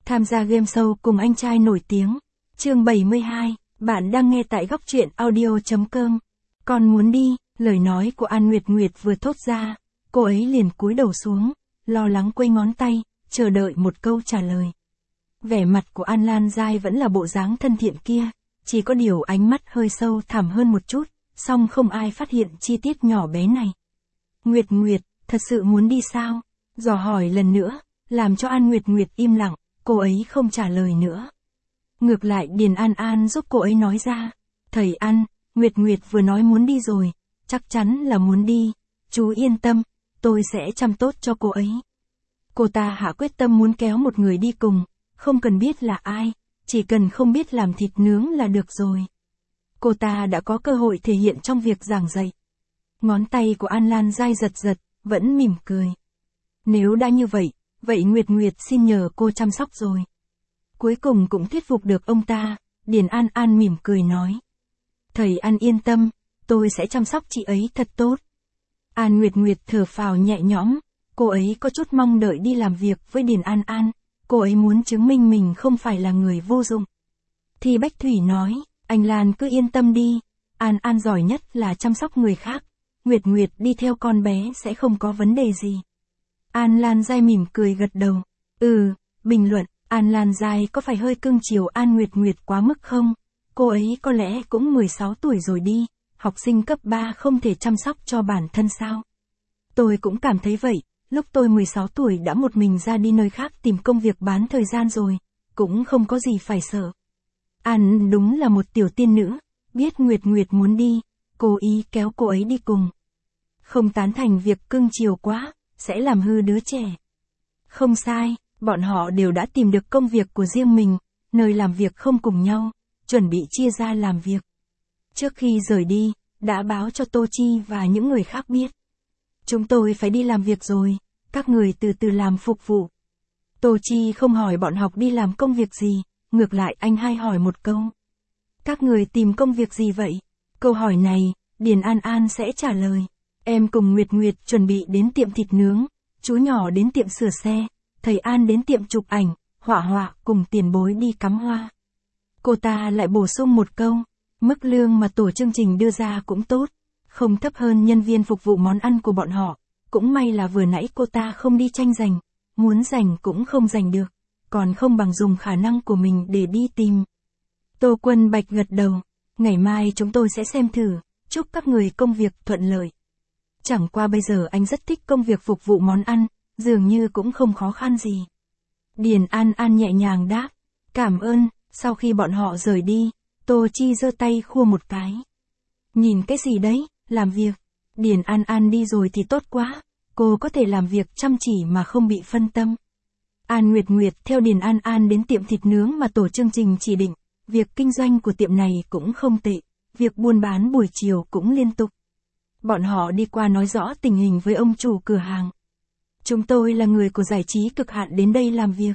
Tham gia game show cùng anh trai nổi tiếng. Chương 72, bạn đang nghe tại góc truyện audio.com. Con muốn đi, lời nói của An Nguyệt Nguyệt vừa thốt ra, cô ấy liền cúi đầu xuống, lo lắng quây ngón tay, chờ đợi một câu trả lời. Vẻ mặt của An Lan Giai vẫn là bộ dáng thân thiện kia, chỉ có điều ánh mắt hơi sâu thẳm hơn một chút, song không ai phát hiện chi tiết nhỏ bé này. Nguyệt Nguyệt, thật sự muốn đi sao? Dò hỏi lần nữa, làm cho An Nguyệt Nguyệt im lặng, cô ấy không trả lời nữa. Ngược lại Điền An An giúp cô ấy nói ra, thầy An, Nguyệt Nguyệt vừa nói muốn đi rồi, chắc chắn là muốn đi, chú yên tâm, tôi sẽ chăm tốt cho cô ấy. Cô ta hạ quyết tâm muốn kéo một người đi cùng, không cần biết là ai, chỉ cần không biết làm thịt nướng là được rồi. Cô ta đã có cơ hội thể hiện trong việc giảng dạy. Ngón tay của An Lan Giai giật giật, vẫn mỉm cười. Nếu đã như vậy, vậy Nguyệt Nguyệt xin nhờ cô chăm sóc rồi. Cuối cùng cũng thuyết phục được ông ta, Điền An An mỉm cười nói. Thầy An yên tâm, tôi sẽ chăm sóc chị ấy thật tốt. An Nguyệt Nguyệt thở phào nhẹ nhõm, cô ấy có chút mong đợi đi làm việc với Điền An An, cô ấy muốn chứng minh mình không phải là người vô dụng. Thì Bách Thủy nói, anh Lan cứ yên tâm đi, An An giỏi nhất là chăm sóc người khác, Nguyệt Nguyệt đi theo con bé sẽ không có vấn đề gì. An Lan Giai mỉm cười gật đầu. Bình luận, An Lan Giai có phải hơi cưng chiều An Nguyệt Nguyệt quá mức không? Cô ấy có lẽ cũng 16 tuổi rồi đi, học sinh cấp 3 không thể chăm sóc cho bản thân sao? Tôi cũng cảm thấy vậy, lúc tôi 16 tuổi đã một mình ra đi nơi khác tìm công việc bán thời gian rồi, cũng không có gì phải sợ. An đúng là một tiểu tiên nữ, biết Nguyệt Nguyệt muốn đi, cố ý kéo cô ấy đi cùng. Không tán thành việc cưng chiều quá, sẽ làm hư đứa trẻ. Không sai, bọn họ đều đã tìm được công việc của riêng mình, nơi làm việc không cùng nhau, chuẩn bị chia ra làm việc. Trước khi rời đi, đã báo cho Tô Chi và những người khác biết. Chúng tôi phải đi làm việc rồi, các người từ từ làm phục vụ. Tô Chi không hỏi bọn học đi làm công việc gì, ngược lại anh hai hỏi một câu. Các người tìm công việc gì vậy? Câu hỏi này, Điền An An sẽ trả lời. Em cùng Nguyệt Nguyệt chuẩn bị đến tiệm thịt nướng, chú nhỏ đến tiệm sửa xe, thầy An đến tiệm chụp ảnh, họa họa cùng tiền bối đi cắm hoa. Cô ta lại bổ sung một câu, mức lương mà tổ chương trình đưa ra cũng tốt, không thấp hơn nhân viên phục vụ món ăn của bọn họ, cũng may là vừa nãy cô ta không đi tranh giành, muốn giành cũng không giành được, còn không bằng dùng khả năng của mình để đi tìm. Tô Quân Bạch gật đầu, ngày mai chúng tôi sẽ xem thử, chúc các người công việc thuận lợi. Chẳng qua bây giờ anh rất thích công việc phục vụ món ăn, dường như cũng không khó khăn gì. Điền An An nhẹ nhàng đáp, cảm ơn. Sau khi bọn họ rời đi, Tô Chi giơ tay khua một cái. Nhìn cái gì đấy, làm việc. Điền An An đi rồi thì tốt quá, cô có thể làm việc chăm chỉ mà không bị phân tâm. An Nguyệt Nguyệt theo Điền An An đến tiệm thịt nướng mà tổ chương trình chỉ định, việc kinh doanh của tiệm này cũng không tệ, việc buôn bán buổi chiều cũng liên tục. Bọn họ đi qua nói rõ tình hình với ông chủ cửa hàng. Chúng tôi là người của giải trí cực hạn đến đây làm việc.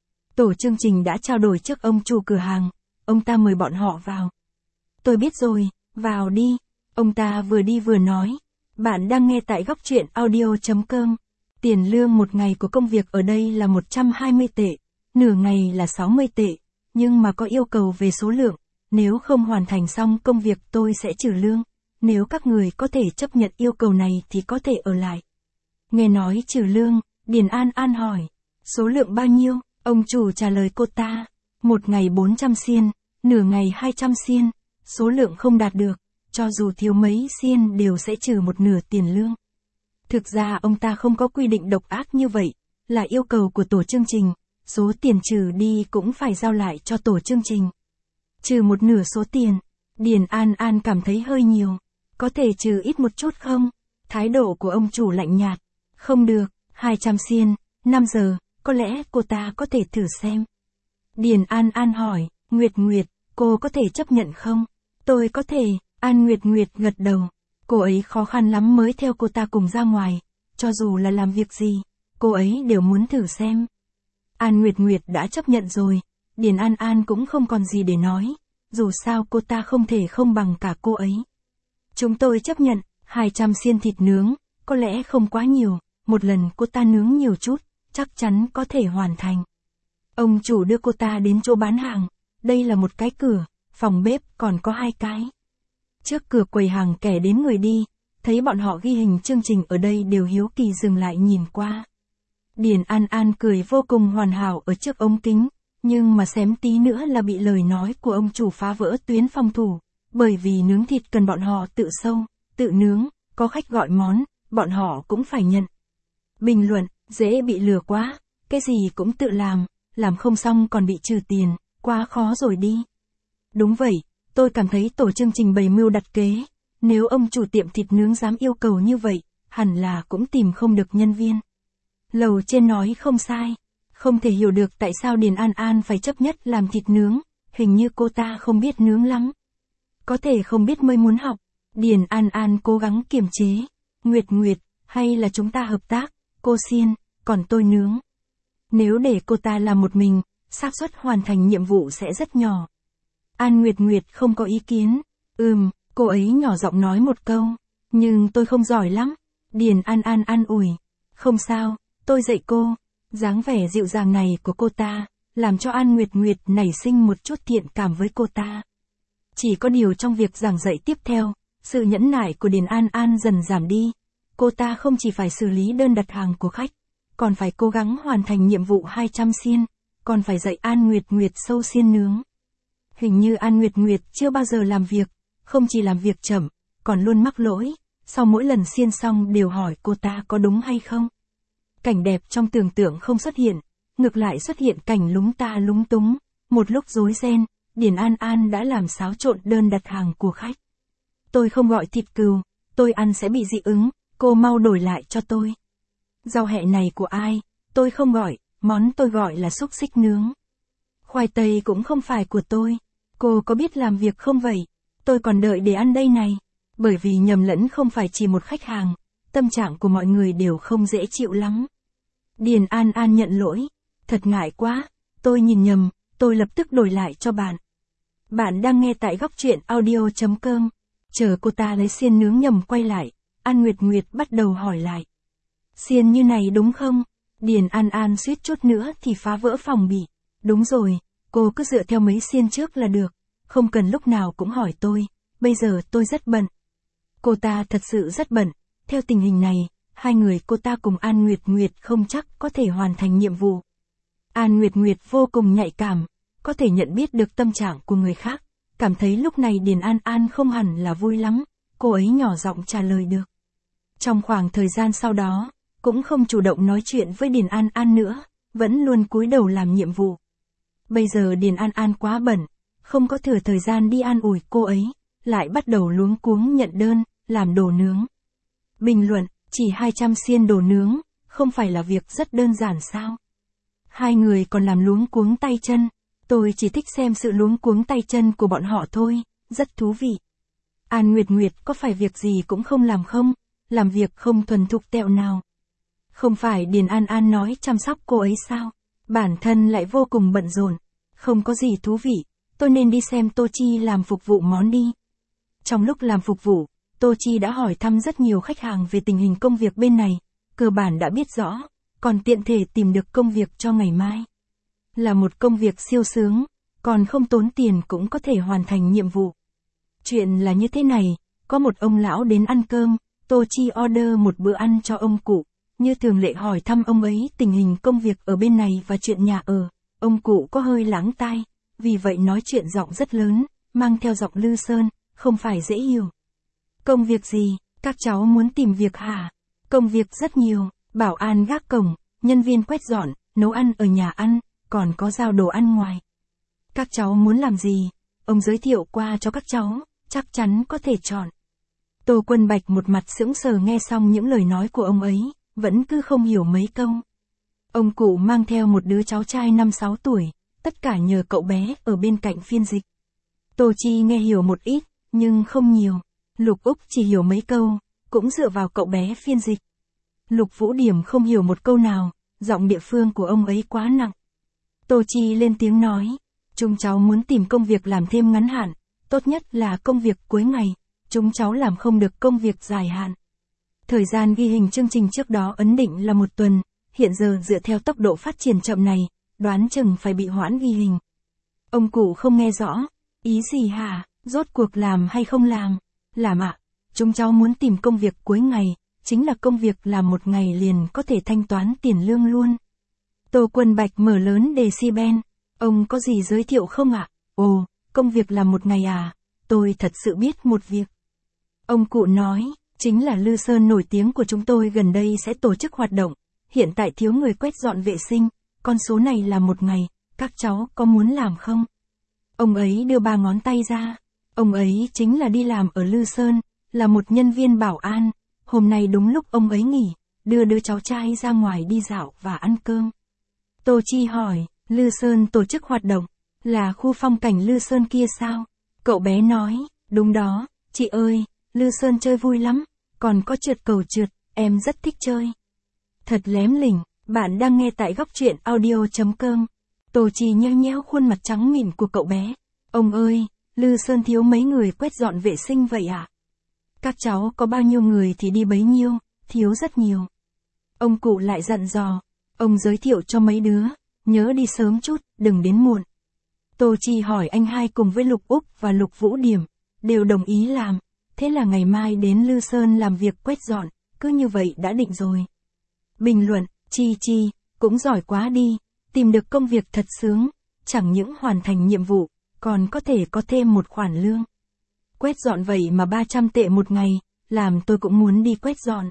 Tổ chương trình đã trao đổi trước ông chủ cửa hàng, ông ta mời bọn họ vào. Tôi biết rồi, vào đi. Ông ta vừa đi vừa nói. Bạn đang nghe tại góc truyện audio.com. Tiền lương một ngày của công việc ở đây là 120 tệ, nửa ngày là 60 tệ, nhưng mà có yêu cầu về số lượng, nếu không hoàn thành xong công việc tôi sẽ trừ lương. Nếu các người có thể chấp nhận yêu cầu này thì có thể ở lại. Nghe nói trừ lương, Điền An An hỏi, số lượng bao nhiêu? Ông chủ trả lời cô ta, một ngày 400 xiên, nửa ngày 200 xiên, số lượng không đạt được, cho dù thiếu mấy xiên đều sẽ trừ một nửa tiền lương. Thực ra ông ta không có quy định độc ác như vậy, là yêu cầu của tổ chương trình, số tiền trừ đi cũng phải giao lại cho tổ chương trình. Trừ một nửa số tiền, Điền An An cảm thấy hơi nhiều, có thể trừ ít một chút không? Thái độ của ông chủ lạnh nhạt, không được, 200 xiên, 5 giờ. Có lẽ cô ta có thể thử xem. Điền An An hỏi, Nguyệt Nguyệt, cô có thể chấp nhận không? Tôi có thể, An Nguyệt Nguyệt gật đầu. Cô ấy khó khăn lắm mới theo cô ta cùng ra ngoài, cho dù là làm việc gì, cô ấy đều muốn thử xem. An Nguyệt Nguyệt đã chấp nhận rồi, Điền An An cũng không còn gì để nói, dù sao cô ta không thể không bằng cả cô ấy. Chúng tôi chấp nhận, 200 xiên thịt nướng, có lẽ không quá nhiều, một lần cô ta nướng nhiều chút, chắc chắn có thể hoàn thành. Ông chủ đưa cô ta đến chỗ bán hàng. Đây là một cái cửa, phòng bếp còn có 2 cái. Trước cửa quầy hàng kẻ đến người đi, thấy bọn họ ghi hình chương trình ở đây đều hiếu kỳ dừng lại nhìn qua. Điền An An cười vô cùng hoàn hảo ở trước ống kính, nhưng mà xém tí nữa là bị lời nói của ông chủ phá vỡ tuyến phòng thủ, bởi vì nướng thịt cần bọn họ tự sâu, tự nướng, có khách gọi món, bọn họ cũng phải nhận. Bình luận, dễ bị lừa quá, cái gì cũng tự làm không xong còn bị trừ tiền, quá khó rồi đi. Đúng vậy, tôi cảm thấy tổ chương trình bày mưu đặt kế, nếu ông chủ tiệm thịt nướng dám yêu cầu như vậy, hẳn là cũng tìm không được nhân viên. Lầu trên nói không sai, không thể hiểu được tại sao Điền An An phải chấp nhất làm thịt nướng, hình như cô ta không biết nướng lắm. Có thể không biết mới muốn học, Điền An An cố gắng kiềm chế, Nguyệt, hay là chúng ta hợp tác, cô xiên, còn tôi nướng. Nếu để cô ta làm một mình, xác suất hoàn thành nhiệm vụ sẽ rất nhỏ. An Nguyệt không có ý kiến, cô ấy nhỏ giọng nói một câu, nhưng tôi không giỏi lắm. Điền An An an ủi, không sao, tôi dạy cô. Dáng vẻ dịu dàng này của cô ta, làm cho An Nguyệt nảy sinh một chút thiện cảm với cô ta. Chỉ có điều trong việc giảng dạy tiếp theo, sự nhẫn nại của Điền An An dần giảm đi. Cô ta không chỉ phải xử lý đơn đặt hàng của khách, còn phải cố gắng hoàn thành nhiệm vụ 200 xiên, còn phải dạy An Nguyệt sâu xiên nướng. Hình như An Nguyệt chưa bao giờ làm việc, không chỉ làm việc chậm, còn luôn mắc lỗi, sau mỗi lần xiên xong đều hỏi cô ta có đúng hay không. Cảnh đẹp trong tưởng tượng không xuất hiện, ngược lại xuất hiện cảnh lúng ta lúng túng, một lúc rối ren, Điền An An đã làm xáo trộn đơn đặt hàng của khách. Tôi không gọi thịt cừu, tôi ăn sẽ bị dị ứng, cô mau đổi lại cho tôi. Rau hẹ này của ai, tôi không gọi, món tôi gọi là xúc xích nướng. Khoai tây cũng không phải của tôi, cô có biết làm việc không vậy, tôi còn đợi để ăn đây này. Bởi vì nhầm lẫn không phải chỉ một khách hàng, tâm trạng của mọi người đều không dễ chịu lắm. Điền An An nhận lỗi, thật ngại quá, tôi nhìn nhầm, tôi lập tức đổi lại cho bạn. Bạn đang nghe tại góc truyện audio.com, chờ cô ta lấy xiên nướng nhầm quay lại, An Nguyệt bắt đầu hỏi lại. Xiên như này đúng không? Điền An An suýt chút nữa thì phá vỡ phòng bị. Đúng rồi, cô cứ dựa theo mấy xiên trước là được, không cần lúc nào cũng hỏi tôi, bây giờ tôi rất bận. Cô ta thật sự rất bận, theo tình hình này, hai người cô ta cùng An Nguyệt không chắc có thể hoàn thành nhiệm vụ. An Nguyệt vô cùng nhạy cảm, có thể nhận biết được tâm trạng của người khác, cảm thấy lúc này Điền An An không hẳn là vui lắm, cô ấy nhỏ giọng trả lời được. Trong khoảng thời gian sau đó, cũng không chủ động nói chuyện với Điền An An nữa, vẫn luôn cúi đầu làm nhiệm vụ. Bây giờ Điền An An quá bận, không có thừa thời gian đi an ủi cô ấy, lại bắt đầu luống cuống nhận đơn, làm đồ nướng. Bình luận, chỉ 200 xiên đồ nướng, không phải là việc rất đơn giản sao? Hai người còn làm luống cuống tay chân, tôi chỉ thích xem sự luống cuống tay chân của bọn họ thôi, rất thú vị. An Nguyệt có phải việc gì cũng không làm không? Làm việc không thuần thục tẹo nào. Không phải Điền An An nói chăm sóc cô ấy sao? Bản thân lại vô cùng bận rộn, không có gì thú vị, tôi nên đi xem Tô Chi làm phục vụ món đi. Trong lúc làm phục vụ, Tô Chi đã hỏi thăm rất nhiều khách hàng về tình hình công việc bên này, cơ bản đã biết rõ, còn tiện thể tìm được công việc cho ngày mai. Là một công việc siêu sướng, còn không tốn tiền cũng có thể hoàn thành nhiệm vụ. Chuyện là như thế này, có một ông lão đến ăn cơm, Tô Chi order một bữa ăn cho ông cụ, như thường lệ hỏi thăm ông ấy tình hình công việc ở bên này và chuyện nhà ở. Ông cụ có hơi lắng tai, vì vậy nói chuyện giọng rất lớn, mang theo giọng Lư Sơn, không phải dễ hiểu. Công việc gì, các cháu muốn tìm việc hả? Công việc rất nhiều, bảo an gác cổng, nhân viên quét dọn, nấu ăn ở nhà ăn, còn có giao đồ ăn ngoài. Các cháu muốn làm gì? Ông giới thiệu qua cho các cháu, chắc chắn có thể chọn. Tô Quân Bạch một mặt sững sờ nghe xong những lời nói của ông ấy, vẫn cứ không hiểu mấy câu. Ông cụ mang theo một đứa cháu trai 5-6 tuổi, tất cả nhờ cậu bé ở bên cạnh phiên dịch. Tô Chi nghe hiểu một ít, nhưng không nhiều. Lục Úc chỉ hiểu mấy câu, cũng dựa vào cậu bé phiên dịch. Lục Vũ Điểm không hiểu một câu nào, giọng địa phương của ông ấy quá nặng. Tô Chi lên tiếng nói, chúng cháu muốn tìm công việc làm thêm ngắn hạn, tốt nhất là công việc cuối ngày, chúng cháu làm không được công việc dài hạn. Thời gian ghi hình chương trình trước đó ấn định là 1 tuần, hiện giờ dựa theo tốc độ phát triển chậm này, đoán chừng phải bị hoãn ghi hình. Ông cụ không nghe rõ, ý gì hả, rốt cuộc làm hay không làm? Làm ạ, chúng cháu muốn tìm công việc cuối ngày, chính là công việc làm một ngày liền có thể thanh toán tiền lương luôn. Tô Quân Bạch mở lớn decibel, ông có gì giới thiệu không ạ? Ồ, công việc làm một ngày à, tôi thật sự biết một việc. Ông cụ nói, chính là Lư Sơn nổi tiếng của chúng tôi gần đây sẽ tổ chức hoạt động, hiện tại thiếu người quét dọn vệ sinh, con số này là một ngày, các cháu có muốn làm không? Ông ấy đưa 3 ngón tay ra, ông ấy chính là đi làm ở Lư Sơn, là một nhân viên bảo an, hôm nay đúng lúc ông ấy nghỉ, đưa đứa cháu trai ra ngoài đi dạo và ăn cơm. Tô Chi hỏi, Lư Sơn tổ chức hoạt động, là khu phong cảnh Lư Sơn kia sao? Cậu bé nói, đúng đó, chị ơi, Lư Sơn chơi vui lắm, còn có trượt cầu trượt, em rất thích chơi. Thật lém lỉnh, bạn đang nghe tại góc truyện audio.com. Tô Chi nheo nheo khuôn mặt trắng mịn của cậu bé. Ông ơi, Lư Sơn thiếu mấy người quét dọn vệ sinh vậy à? Các cháu có bao nhiêu người thì đi bấy nhiêu, thiếu rất nhiều. Ông cụ lại dặn dò, ông giới thiệu cho mấy đứa, nhớ đi sớm chút, đừng đến muộn. Tô Chi hỏi anh hai cùng với Lục Úc và Lục Vũ Điểm, đều đồng ý làm, thế là ngày mai đến Lư Sơn làm việc quét dọn, cứ như vậy đã định rồi. Bình luận, Chi, cũng giỏi quá đi, tìm được công việc thật sướng, chẳng những hoàn thành nhiệm vụ, còn có thể có thêm một khoản lương. Quét dọn vậy mà 300 tệ một ngày, làm tôi cũng muốn đi quét dọn.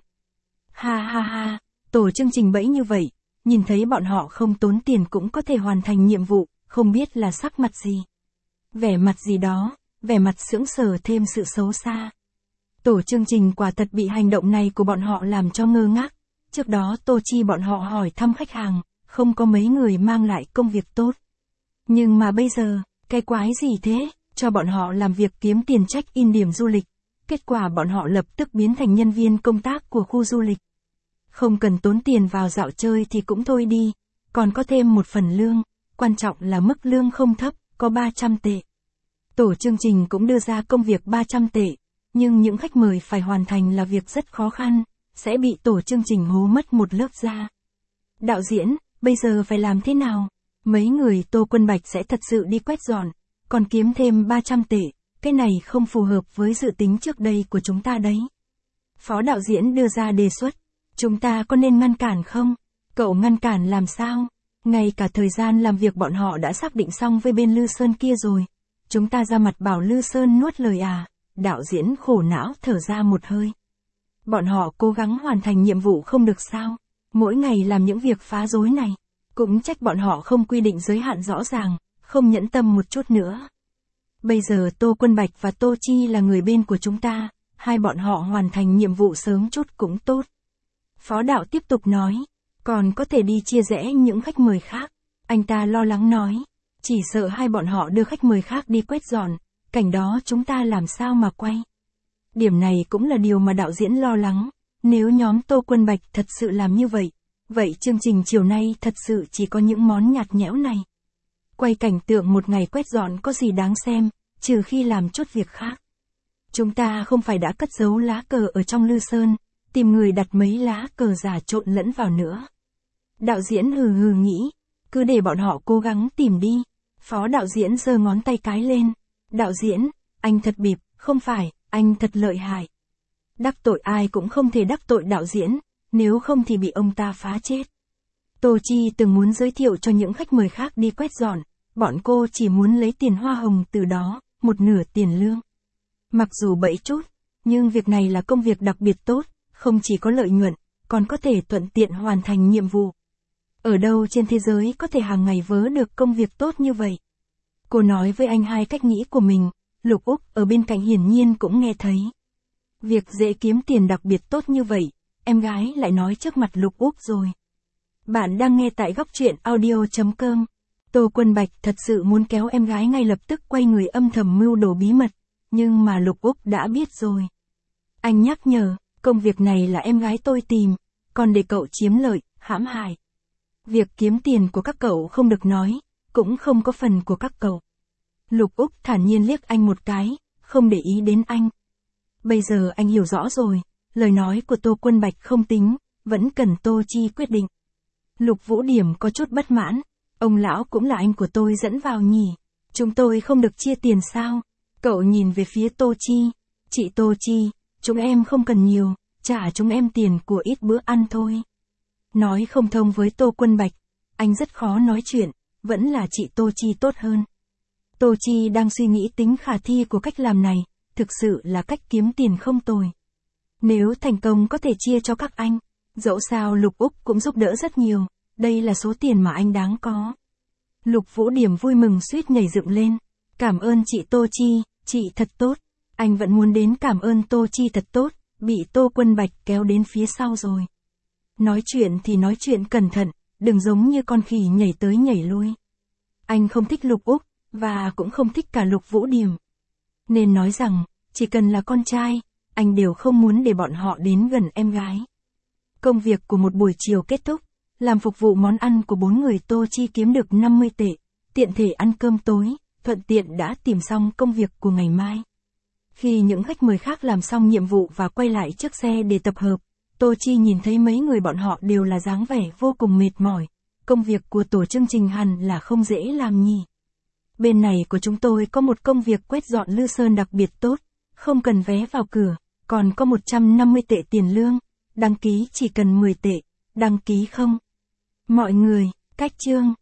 Ha, tổ chương trình bẫy như vậy, nhìn thấy bọn họ không tốn tiền cũng có thể hoàn thành nhiệm vụ, không biết là sắc mặt gì. Vẻ mặt gì đó, vẻ mặt sững sờ thêm sự xấu xa. Tổ chương trình quả thật bị hành động này của bọn họ làm cho ngơ ngác. Trước đó Tô Chi bọn họ hỏi thăm khách hàng, không có mấy người mang lại công việc tốt. Nhưng mà bây giờ, cái quái gì thế, cho bọn họ làm việc kiếm tiền check-in điểm du lịch. Kết quả bọn họ lập tức biến thành nhân viên công tác của khu du lịch. Không cần tốn tiền vào dạo chơi thì cũng thôi đi, còn có thêm một phần lương, quan trọng là mức lương không thấp, có 300 tệ. Tổ chương trình cũng đưa ra công việc 300 tệ, nhưng những khách mời phải hoàn thành là việc rất khó khăn, sẽ bị tổ chương trình hố mất một lớp da. Đạo diễn, bây giờ phải làm thế nào? Mấy người Tô Quân Bạch sẽ thật sự đi quét dọn, còn kiếm thêm 300 tệ, cái này không phù hợp với dự tính trước đây của chúng ta đấy. Phó đạo diễn đưa ra đề xuất, chúng ta có nên ngăn cản không? Cậu ngăn cản làm sao? Ngay cả thời gian làm việc bọn họ đã xác định xong với bên Lư Sơn kia rồi. Chúng ta ra mặt bảo Lư Sơn nuốt lời à? Đạo diễn khổ não thở ra một hơi. Bọn họ cố gắng hoàn thành nhiệm vụ không được sao? Mỗi ngày làm những việc phá rối này. Cũng trách bọn họ không quy định giới hạn rõ ràng, không nhẫn tâm một chút nữa. Bây giờ Tô Quân Bạch và Tô Chi là người bên của chúng ta, hai bọn họ hoàn thành nhiệm vụ sớm chút cũng tốt. Phó đạo tiếp tục nói, còn có thể đi chia rẽ những khách mời khác. Anh ta lo lắng nói, chỉ sợ hai bọn họ đưa khách mời khác đi quét dọn, cảnh đó chúng ta làm sao mà quay. Điểm này cũng là điều mà đạo diễn lo lắng, nếu nhóm Tô Quân Bạch thật sự làm như vậy, vậy chương trình chiều nay thật sự chỉ có những món nhạt nhẽo này. Quay cảnh tượng một ngày quét dọn có gì đáng xem, trừ khi làm chút việc khác. Chúng ta không phải đã cất giấu lá cờ ở trong Lư Sơn, tìm người đặt mấy lá cờ giả trộn lẫn vào nữa. Đạo diễn hừ nghĩ, cứ để bọn họ cố gắng tìm đi. Phó đạo diễn giơ ngón tay cái lên. Đạo diễn, anh thật bịp, không phải, anh thật lợi hại. Đắc tội ai cũng không thể đắc tội đạo diễn, nếu không thì bị ông ta phá chết. Tô Chi từng muốn giới thiệu cho những khách mời khác đi quét dọn, bọn cô chỉ muốn lấy tiền hoa hồng từ đó, một nửa tiền lương. Mặc dù bẫy chút, nhưng việc này là công việc đặc biệt tốt, không chỉ có lợi nhuận, còn có thể thuận tiện hoàn thành nhiệm vụ. Ở đâu trên thế giới có thể hàng ngày vớ được công việc tốt như vậy? Cô nói với anh hai cách nghĩ của mình, Lục Úc ở bên cạnh hiển nhiên cũng nghe thấy. Việc dễ kiếm tiền đặc biệt tốt như vậy, em gái lại nói trước mặt Lục Úc rồi. Bạn đang nghe tại góc truyện audio.com. Tô Quân Bạch thật sự muốn kéo em gái ngay lập tức quay người âm thầm mưu đồ bí mật, nhưng mà Lục Úc đã biết rồi. Anh nhắc nhở, công việc này là em gái tôi tìm, còn để cậu chiếm lợi, hãm hại. Việc kiếm tiền của các cậu không được nói, cũng không có phần của các cậu. Lục Úc thản nhiên liếc anh một cái, không để ý đến anh. Bây giờ anh hiểu rõ rồi, lời nói của Tô Quân Bạch không tính, vẫn cần Tô Chi quyết định. Lục Vũ Điểm có chút bất mãn, Ông lão cũng là anh của tôi dẫn vào nhỉ? Chúng tôi không được chia tiền sao? Cậu nhìn về phía Tô Chi. Chị Tô Chi, chúng em không cần nhiều, trả chúng em tiền của ít bữa ăn thôi. Nói không thông với Tô Quân Bạch, anh rất khó nói chuyện, vẫn là chị Tô Chi tốt hơn. Tô Chi đang suy nghĩ tính khả thi của cách làm này, thực sự là cách kiếm tiền không tồi. Nếu thành công có thể chia cho các anh, dẫu sao Lục Úc cũng giúp đỡ rất nhiều, đây là số tiền mà anh đáng có. Lục Vũ Điểm vui mừng suýt nhảy dựng lên. Cảm ơn chị Tô Chi, chị thật tốt. Anh vẫn muốn đến cảm ơn Tô Chi thật tốt, bị Tô Quân Bạch kéo đến phía sau rồi. Nói chuyện thì nói chuyện cẩn thận, đừng giống như con khỉ nhảy tới nhảy lui. Anh không thích Lục Úc, và cũng không thích cả Lục Vũ Điểm. Nên nói rằng, chỉ cần là con trai, anh đều không muốn để bọn họ đến gần em gái. Công việc của một buổi chiều kết thúc, làm phục vụ món ăn của 4 người Tô Chi kiếm được 50 tệ, tiện thể ăn cơm tối, thuận tiện đã tìm xong công việc của ngày mai. Khi những khách mời khác làm xong nhiệm vụ và quay lại chiếc xe để tập hợp, Tô Chi nhìn thấy mấy người bọn họ đều là dáng vẻ vô cùng mệt mỏi. Công việc của tổ chương trình hẳn là không dễ làm nhỉ. Bên này của chúng tôi có một công việc quét dọn Lư Sơn đặc biệt tốt, không cần vé vào cửa, còn có 150 tệ tiền lương, đăng ký chỉ cần 10 tệ, đăng ký không? Mọi người, cách chương.